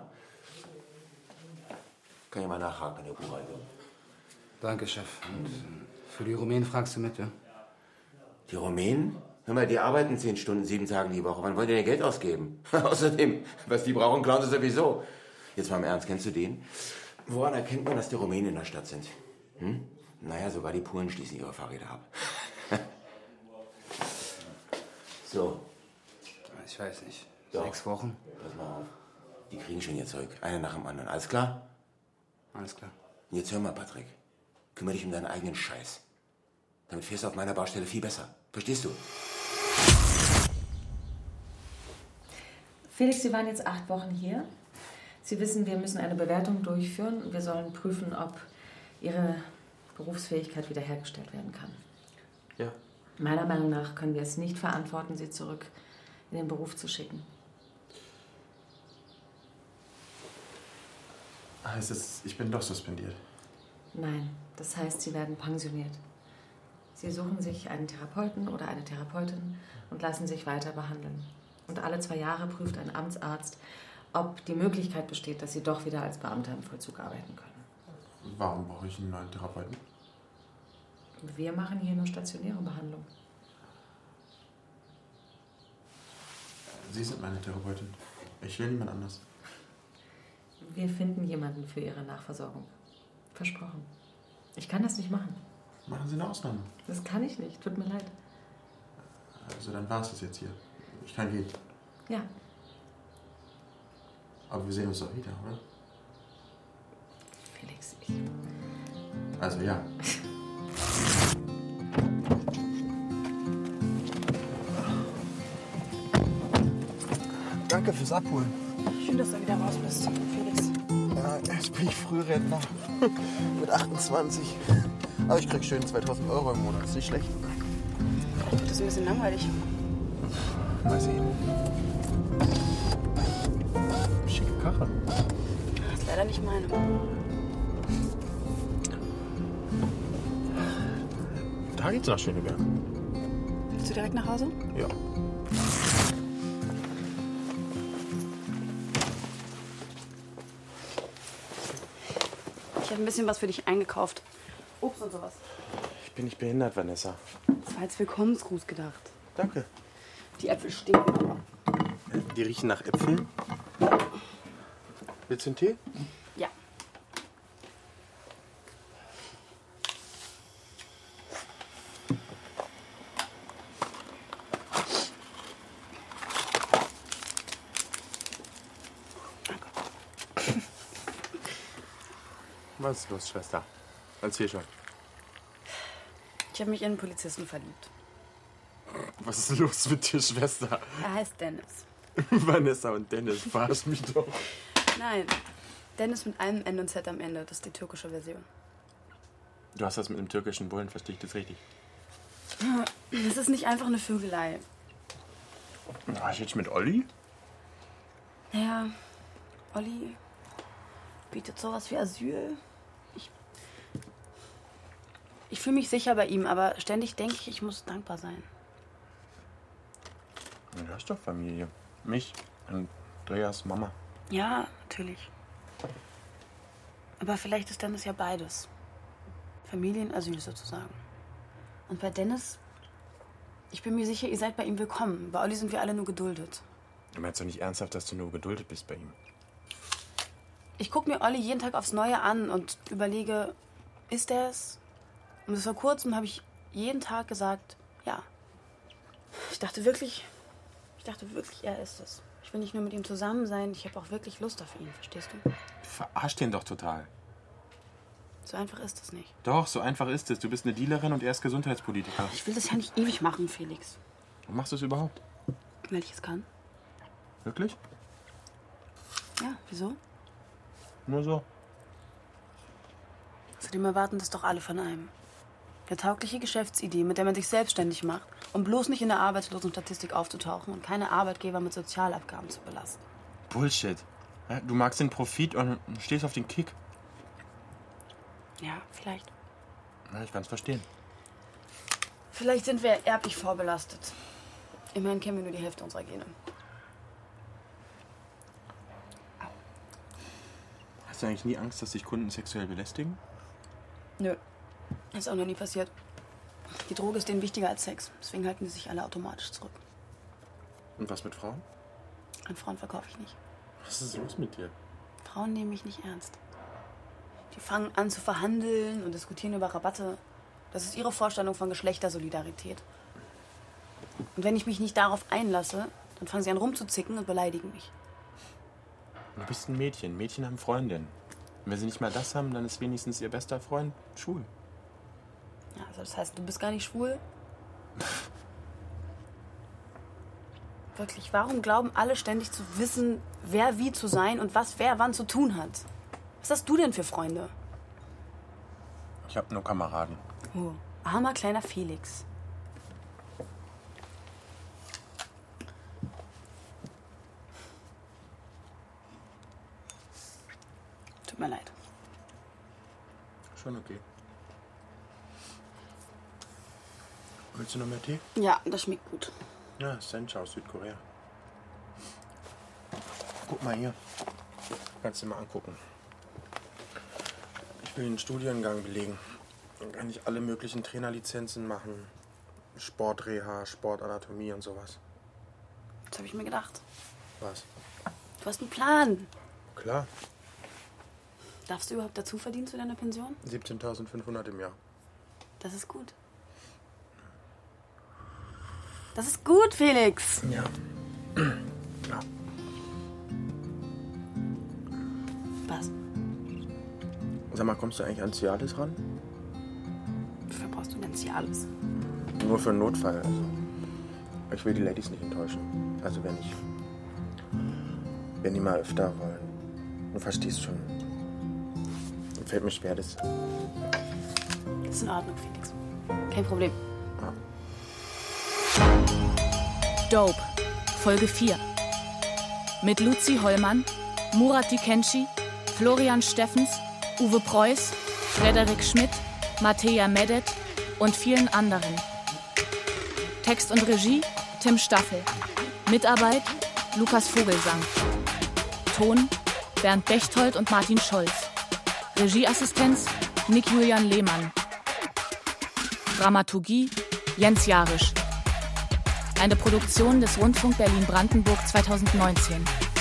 Kann ich mal nachhaken in der Buchhaltung. Danke, Chef. Und für die Rumänen fragst du mit, ja? Die Rumänen? Hör mal, die arbeiten 10 Stunden, 7 Tage die Woche. Wann wollen die denn Geld ausgeben? Außerdem, was die brauchen, klauen sie sowieso. Jetzt mal im Ernst, kennst du den? Woran erkennt man, dass die Rumänen in der Stadt sind? Hm? Naja, sogar die Polen schließen ihre Fahrräder ab. So. Ich weiß nicht. Doch. 6 Wochen? Pass mal auf. Die kriegen schon ihr Zeug. Einer nach dem anderen. Alles klar? Alles klar. Und jetzt hör mal, Patrick. Kümmere dich um deinen eigenen Scheiß. Damit fährst du auf meiner Baustelle viel besser. Verstehst du? Felix, Sie waren jetzt 8 Wochen hier. Sie wissen, wir müssen eine Bewertung durchführen. Wir sollen prüfen, ob Ihre Berufsfähigkeit wiederhergestellt werden kann. Ja. Meiner Meinung nach können wir es nicht verantworten, Sie zurück in den Beruf zu schicken. Heißt es, ich bin doch suspendiert? Nein, das heißt, Sie werden pensioniert. Sie suchen sich einen Therapeuten oder eine Therapeutin und lassen sich weiter behandeln. Und alle 2 Jahre prüft ein Amtsarzt, ob die Möglichkeit besteht, dass Sie doch wieder als Beamter im Vollzug arbeiten können. Warum brauche ich einen neuen Therapeuten? Wir machen hier nur stationäre Behandlung. Sie sind meine Therapeutin. Ich will niemand anders. Wir finden jemanden für Ihre Nachversorgung. Versprochen. Ich kann das nicht machen. Machen Sie eine Ausnahme. Das kann ich nicht. Tut mir leid. Also dann war es das jetzt hier. Ich kann gehen. Ja. Aber wir sehen uns doch wieder, oder? Felix, Also ja. Danke fürs Abholen. Schön, dass du wieder raus bist, Felix. Ja, jetzt bin ich Frührentner. Mit 28. Aber ich krieg schön 2.000 € im Monat. Ist nicht schlecht. Vielleicht wird das ein bisschen langweilig. Mal sehen. Schicke Karre. Das ist leider nicht meine. Da geht's nach Schöneberg. Willst du direkt nach Hause? Ja. Ich habe ein bisschen was für dich eingekauft. Obst und sowas. Ich bin nicht behindert, Vanessa. Das war als Willkommensgruß gedacht. Danke. Die Äpfel stinken aber. Die riechen nach Äpfeln. Willst du einen Tee? Ja. Was ist los, Schwester? Erzähl schon. Ich habe mich in einen Polizisten verliebt. Was ist los mit dir, Schwester? Er heißt Dennis. Vanessa und Dennis, verarsch mich doch. Nein, Dennis mit einem N und Z am Ende. Das ist die türkische Version. Du hast das mit einem türkischen Bullen, verstehe ich das richtig? Das ist nicht einfach eine Vögelei. Na, ich jetzt mit Olli? Naja, Olli bietet sowas wie Asyl. Ich fühle mich sicher bei ihm, aber ständig denke ich, ich muss dankbar sein. Du hast doch Familie. Mich, Andreas, Mama. Ja, natürlich. Aber vielleicht ist Dennis ja beides. Familienasyl sozusagen. Und bei Dennis, ich bin mir sicher, ihr seid bei ihm willkommen. Bei Olli sind wir alle nur geduldet. Du meinst doch nicht ernsthaft, dass du nur geduldet bist bei ihm? Ich gucke mir Olli jeden Tag aufs Neue an und überlege, ist er es? Und bis vor kurzem habe ich jeden Tag gesagt, ja. Ich dachte wirklich, er ist es. Ich will nicht nur mit ihm zusammen sein, ich habe auch wirklich Lust auf ihn, verstehst du? Du verarschst den doch total. So einfach ist es nicht. Doch, so einfach ist es. Du bist eine Dealerin und er ist Gesundheitspolitiker. Ich will das ja nicht ewig machen, Felix. Warum machst du es überhaupt? Weil ich es kann. Wirklich? Ja, wieso? Nur so. Außerdem erwarten das doch alle von einem. Eine taugliche Geschäftsidee, mit der man sich selbstständig macht, um bloß nicht in der Arbeitslosenstatistik aufzutauchen und keine Arbeitgeber mit Sozialabgaben zu belasten. Bullshit. Ja, du magst den Profit und stehst auf den Kick. Ja, vielleicht. Ja, ich kann's verstehen. Vielleicht sind wir erblich vorbelastet. Immerhin kennen wir nur die Hälfte unserer Gene. Hast du eigentlich nie Angst, dass dich Kunden sexuell belästigen? Nö. Ist auch noch nie passiert. Die Droge ist denen wichtiger als Sex. Deswegen halten die sich alle automatisch zurück. Und was mit Frauen? An Frauen verkaufe ich nicht. Was ist los mit dir? Frauen nehmen mich nicht ernst. Die fangen an zu verhandeln und diskutieren über Rabatte. Das ist ihre Vorstellung von Geschlechtersolidarität. Und wenn ich mich nicht darauf einlasse, dann fangen sie an rumzuzicken und beleidigen mich. Du bist ein Mädchen. Mädchen haben Freundinnen. Und wenn sie nicht mal das haben, dann ist wenigstens ihr bester Freund schwul. Ja, also das heißt, du bist gar nicht schwul? Wirklich, warum glauben alle ständig zu wissen, wer wie zu sein und was wer wann zu tun hat? Was hast du denn für Freunde? Ich habe nur Kameraden. Oh, armer kleiner Felix. Tut mir leid. Schon okay. Willst du noch mehr Tee? Ja, das schmeckt gut. Ja, Sencha aus Südkorea. Guck mal hier. Kannst du dir mal angucken. Ich will einen Studiengang belegen. Dann kann ich alle möglichen Trainerlizenzen machen. Sportreha, Sportanatomie und sowas. Das habe ich mir gedacht. Was? Du hast einen Plan. Klar. Darfst du überhaupt dazu verdienen zu deiner Pension? 17.500 im Jahr. Das ist gut. Das ist gut, Felix. Ja. Klar. Was? Sag mal, kommst du eigentlich an Cialis ran? Wofür brauchst du denn Cialis? Nur für einen Notfall. Also. Ich will die Ladies nicht enttäuschen. Also wenn die mal öfter wollen. Du verstehst schon. Fällt mir schwer, das. Ist in Ordnung, Felix. Kein Problem. Ja. Dope, Folge 4. Mit Luzi Hollmann, Murat Dikenci, Florian Steffens, Uwe Preuß, Frederik Schmidt, Mattea Medet und vielen anderen. Text und Regie Tim Staffel. Mitarbeit Lukas Vogelsang. Ton Bernd Bechtold und Martin Scholz. Regieassistenz Nick-Julian Lehmann. Dramaturgie Jens Jarisch. Eine Produktion des Rundfunk Berlin-Brandenburg 2019.